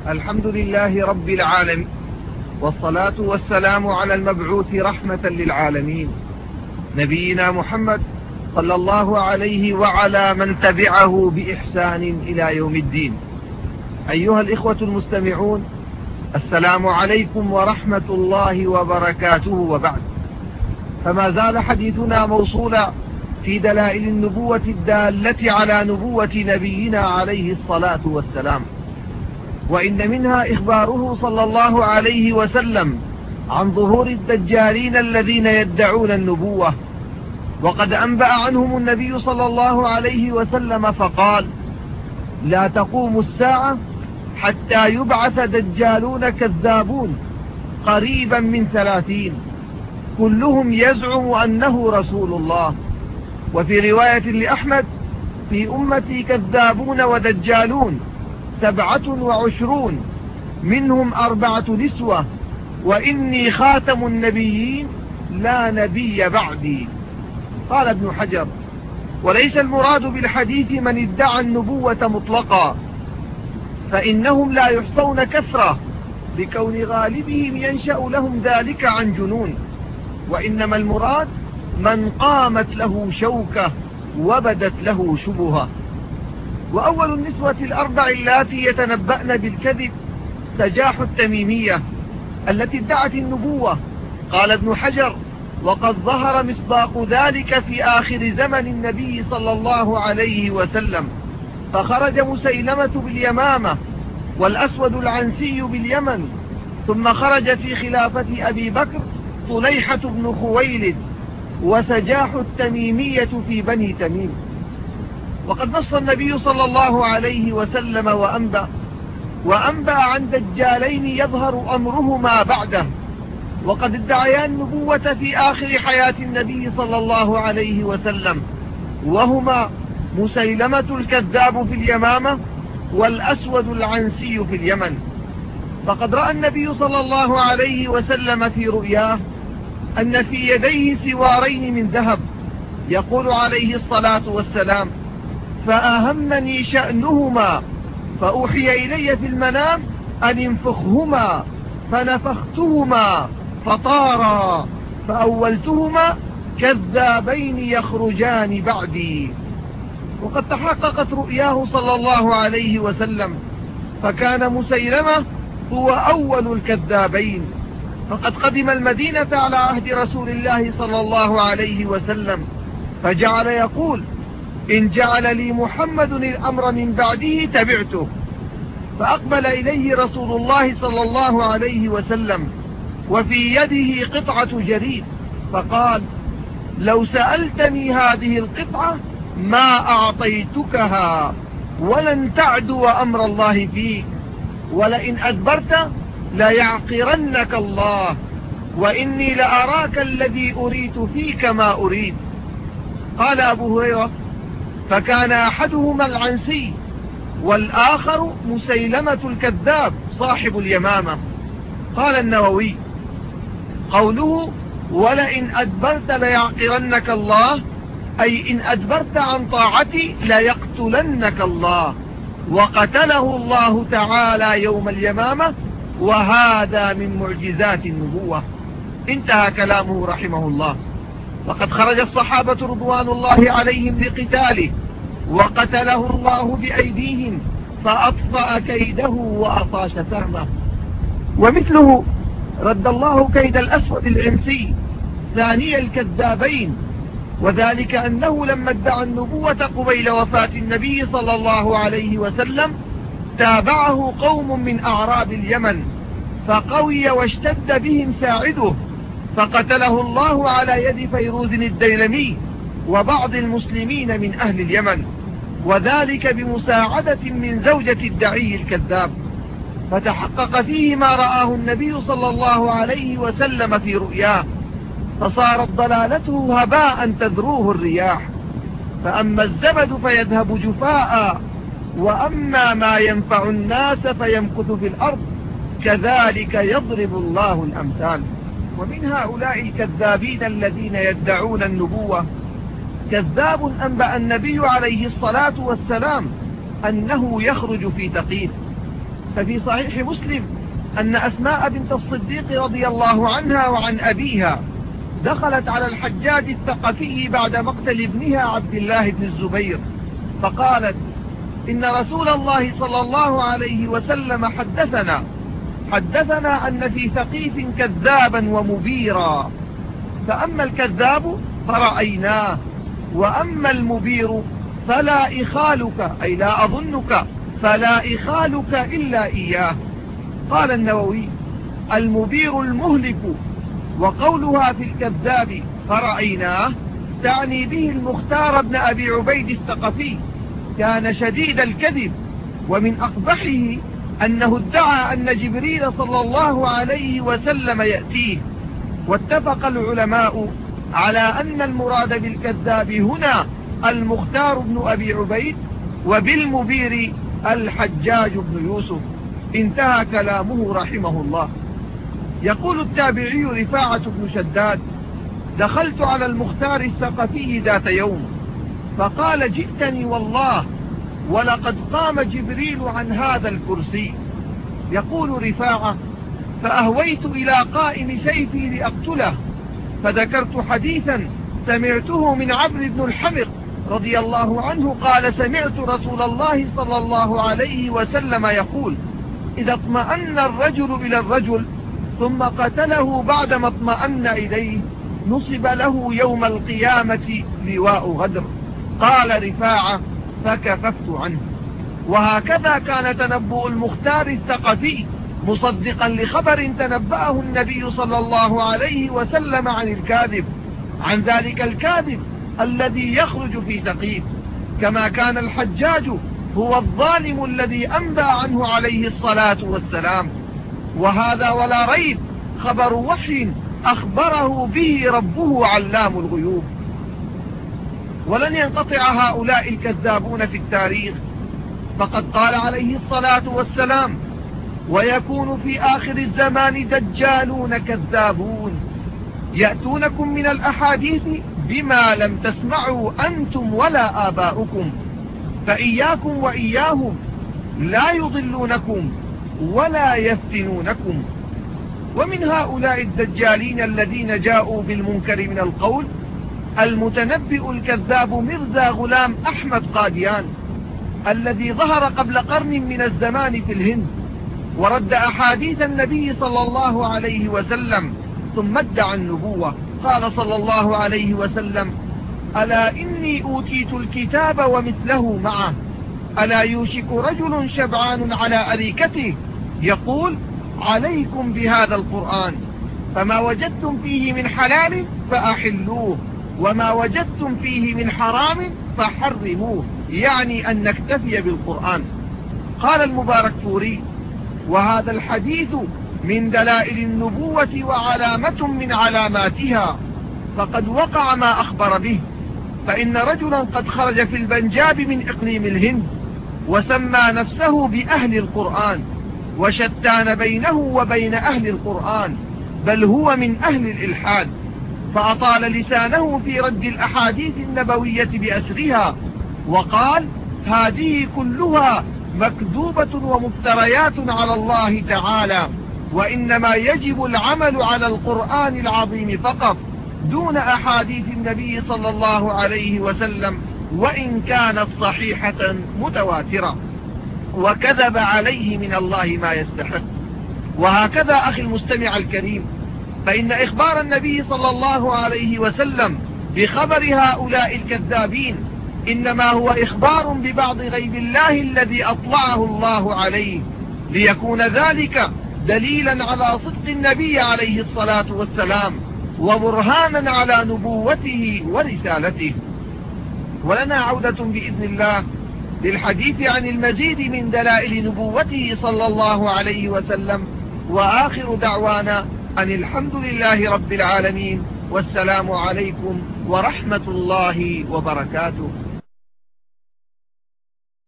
الحمد لله رب العالمين، والصلاة والسلام على المبعوث رحمة للعالمين نبينا محمد صلى الله عليه وعلى من تبعه بإحسان إلى يوم الدين. أيها الإخوة المستمعون، السلام عليكم ورحمة الله وبركاته. وبعد، فما زال حديثنا موصولا في دلائل النبوة الدالة على نبوة نبينا عليه الصلاة والسلام، وإن منها إخباره صلى الله عليه وسلم عن ظهور الدجالين الذين يدعون النبوة، وقد أنبأ عنهم النبي صلى الله عليه وسلم فقال: لا تقوم الساعة حتى يبعث دجالون كذابون قريبا من 30 كلهم يزعم أنه رسول الله. وفي رواية لأحمد: في أمتي كذابون ودجالون 27 منهم 4 نسوة، وإني خاتم النبيين لا نبي بعدي. قال ابن حجر: وليس المراد بالحديث من ادعى النبوة مطلقا، فإنهم لا يحصون كثرة لكون غالبهم ينشأ لهم ذلك عن جنون، وإنما المراد من قامت له شوكة وبدت له شبهة. وأول النسوة ال4 اللاتي يتنبأن بالكذب سجاح التميمية التي ادعت النبوة. قال ابن حجر: وقد ظهر مصداق ذلك في آخر زمن النبي صلى الله عليه وسلم، فخرج مسيلمة باليمامة والأسود العنسي باليمن، ثم خرج في خلافة أبي بكر طليحة بن خويلد وسجاح التميمية في بني تميم. وقد نص النبي صلى الله عليه وسلم وأنبأ عن دجالين يظهر أمرهما بعده، وقد ادعيا النبوة في آخر حياة النبي صلى الله عليه وسلم، وهما مسيلمة الكذاب في اليمامة والأسود العنسي في اليمن. فقد رأى النبي صلى الله عليه وسلم في رؤياه أن في يديه سوارين من ذهب، يقول عليه الصلاة والسلام: فأهمني شأنهما، فأوحي إلي في المنام أن انفخهما، فنفختهما فطارا، فأولتهما كذابين يخرجان بعدي. وقد تحققت رؤياه صلى الله عليه وسلم، فكان مسيلمة هو أول الكذابين، فقد قدم المدينة على عهد رسول الله صلى الله عليه وسلم، فجعل يقول: إن جعل لي محمد الأمر من بعده تبعته. فأقبل إليه رسول الله صلى الله عليه وسلم وفي يده قطعة جريد، فقال: لو سألتني هذه القطعة ما أعطيتكها، ولن تعدو أمر الله فيك، ولئن أدبرت ليعقرنك الله، وإني لأراك الذي أريت فيك ما أريد. قال أبو هريرة: فكان أحدهما العنسي والآخر مسيلمة الكذاب صاحب اليمامة. قال النووي: قوله ولئن أدبرت ليعقرنك الله، أي إن أدبرت عن طاعتي ليقتلنك الله، وقتله الله تعالى يوم اليمامة، وهذا من معجزات النبوة. انتهى كلامه رحمه الله. وقد خرج الصحابة رضوان الله عليهم لقتاله، وقتله الله بأيديهم، فأطفأ كيده وأطاش سهمه. ومثله رد الله كيد الأسود العنسي ثاني الكذابين، وذلك أنه لما ادعى النبوة قبيل وفاة النبي صلى الله عليه وسلم تابعه قوم من أعراب اليمن، فقوي واشتد بهم ساعده، فقتله الله على يد فيروز الديلمي وبعض المسلمين من أهل اليمن، وذلك بمساعدة من زوجة الدعي الكذاب. فتحقق فيه ما رآه النبي صلى الله عليه وسلم في رؤياه، فصارت ضلالته هباء تذروه الرياح، فأما الزبد فيذهب جفاء، وأما ما ينفع الناس فيمكث في الأرض، كذلك يضرب الله الأمثال. ومن هؤلاء الكذابين الذين يدعون النبوة كذاب أنبأ النبي عليه الصلاة والسلام أنه يخرج في تقييد، ففي صحيح مسلم أن أسماء بنت الصديق رضي الله عنها وعن أبيها دخلت على الحجاج الثقفي بعد مقتل ابنها عبد الله بن الزبير، فقالت: إن رسول الله صلى الله عليه وسلم حدثنا أن في ثقيف كذابا ومبيرا، فأما الكذاب فرأيناه، وأما المبير فلا إخالك، أي لا أظنك، فلا إخالك إلا إياه. قال النووي: المبير المهلك. وقولها في الكذاب فرأيناه تعني به المختار بن أبي عبيد الثقفي، كان شديد الكذب، ومن أقبحه أنه ادعى أن جبريل صلى الله عليه وسلم يأتيه. واتفق العلماء على أن المراد بالكذاب هنا المختار بن أبي عبيد، وبالمبير الحجاج بن يوسف. انتهى كلامه رحمه الله. يقول التابعي رفاعة بن شداد: دخلت على المختار الثقفي ذات يوم فقال: جئتني والله ولقد قام جبريل عن هذا الكرسي. يقول رفاعة: فأهويت إلى قائم سيفي لأقتله، فذكرت حديثا سمعته من عمرو بن الحمق رضي الله عنه قال: سمعت رسول الله صلى الله عليه وسلم يقول: إذا اطمأن الرجل إلى الرجل ثم قتله بعدما اطمأن إليه نصب له يوم القيامة لواء غدر. قال رفاعة: فكففت عنه. وهكذا كان تنبؤ المختار الثقفي مصدقا لخبر تنبأه النبي صلى الله عليه وسلم عن الكاذب، عن ذلك الكاذب الذي يخرج في ثقيف، كما كان الحجاج هو الظالم الذي أنبأ عنه عليه الصلاة والسلام. وهذا ولا ريب خبر وحي أخبره به ربه علام الغيوب. ولن ينقطع هؤلاء الكذابون في التاريخ، فقد قال عليه الصلاة والسلام: ويكون في آخر الزمان دجالون كذابون يأتونكم من الأحاديث بما لم تسمعوا أنتم ولا آباؤكم، فإياكم وإياهم لا يضلونكم ولا يفتنونكم. ومن هؤلاء الدجالين الذين جاءوا بالمنكر من القول المتنبئ الكذاب مرزا غلام أحمد قاديان، الذي ظهر قبل قرن من الزمان في الهند، ورد أحاديث النبي صلى الله عليه وسلم، ثم ادعى النبوة. قال صلى الله عليه وسلم: ألا إني أوتيت الكتاب ومثله معه، ألا يوشك رجل شبعان على أريكته يقول: عليكم بهذا القرآن، فما وجدتم فيه من حلال فأحلوه، وما وجدتم فيه من حرام فحرموه، يعني أن نكتفي بالقرآن. قال المبارك فوري: وهذا الحديث من دلائل النبوة وعلامة من علاماتها، فقد وقع ما أخبر به. فإن رجلا قد خرج في البنجاب من إقليم الهند وسمى نفسه بأهل القرآن، وشتان بينه وبين أهل القرآن، بل هو من أهل الإلحاد، فأطال لسانه في رد الأحاديث النبوية بأسرها، وقال: هذه كلها مكذوبة ومفتريات على الله تعالى، وإنما يجب العمل على القرآن العظيم فقط دون أحاديث النبي صلى الله عليه وسلم، وإن كانت صحيحة متواترة، وكذب عليه من الله ما يستحق. وهكذا أخي المستمع الكريم، فإن إخبار النبي صلى الله عليه وسلم بخبر هؤلاء الكذابين إنما هو إخبار ببعض غيب الله الذي أطلعه الله عليه، ليكون ذلك دليلا على صدق النبي عليه الصلاة والسلام، وبرهانا على نبوته ورسالته. ولنا عودة بإذن الله للحديث عن المزيد من دلائل نبوته صلى الله عليه وسلم، وآخر دعوانا أن الحمد لله رب العالمين، والسلام عليكم ورحمة الله وبركاته.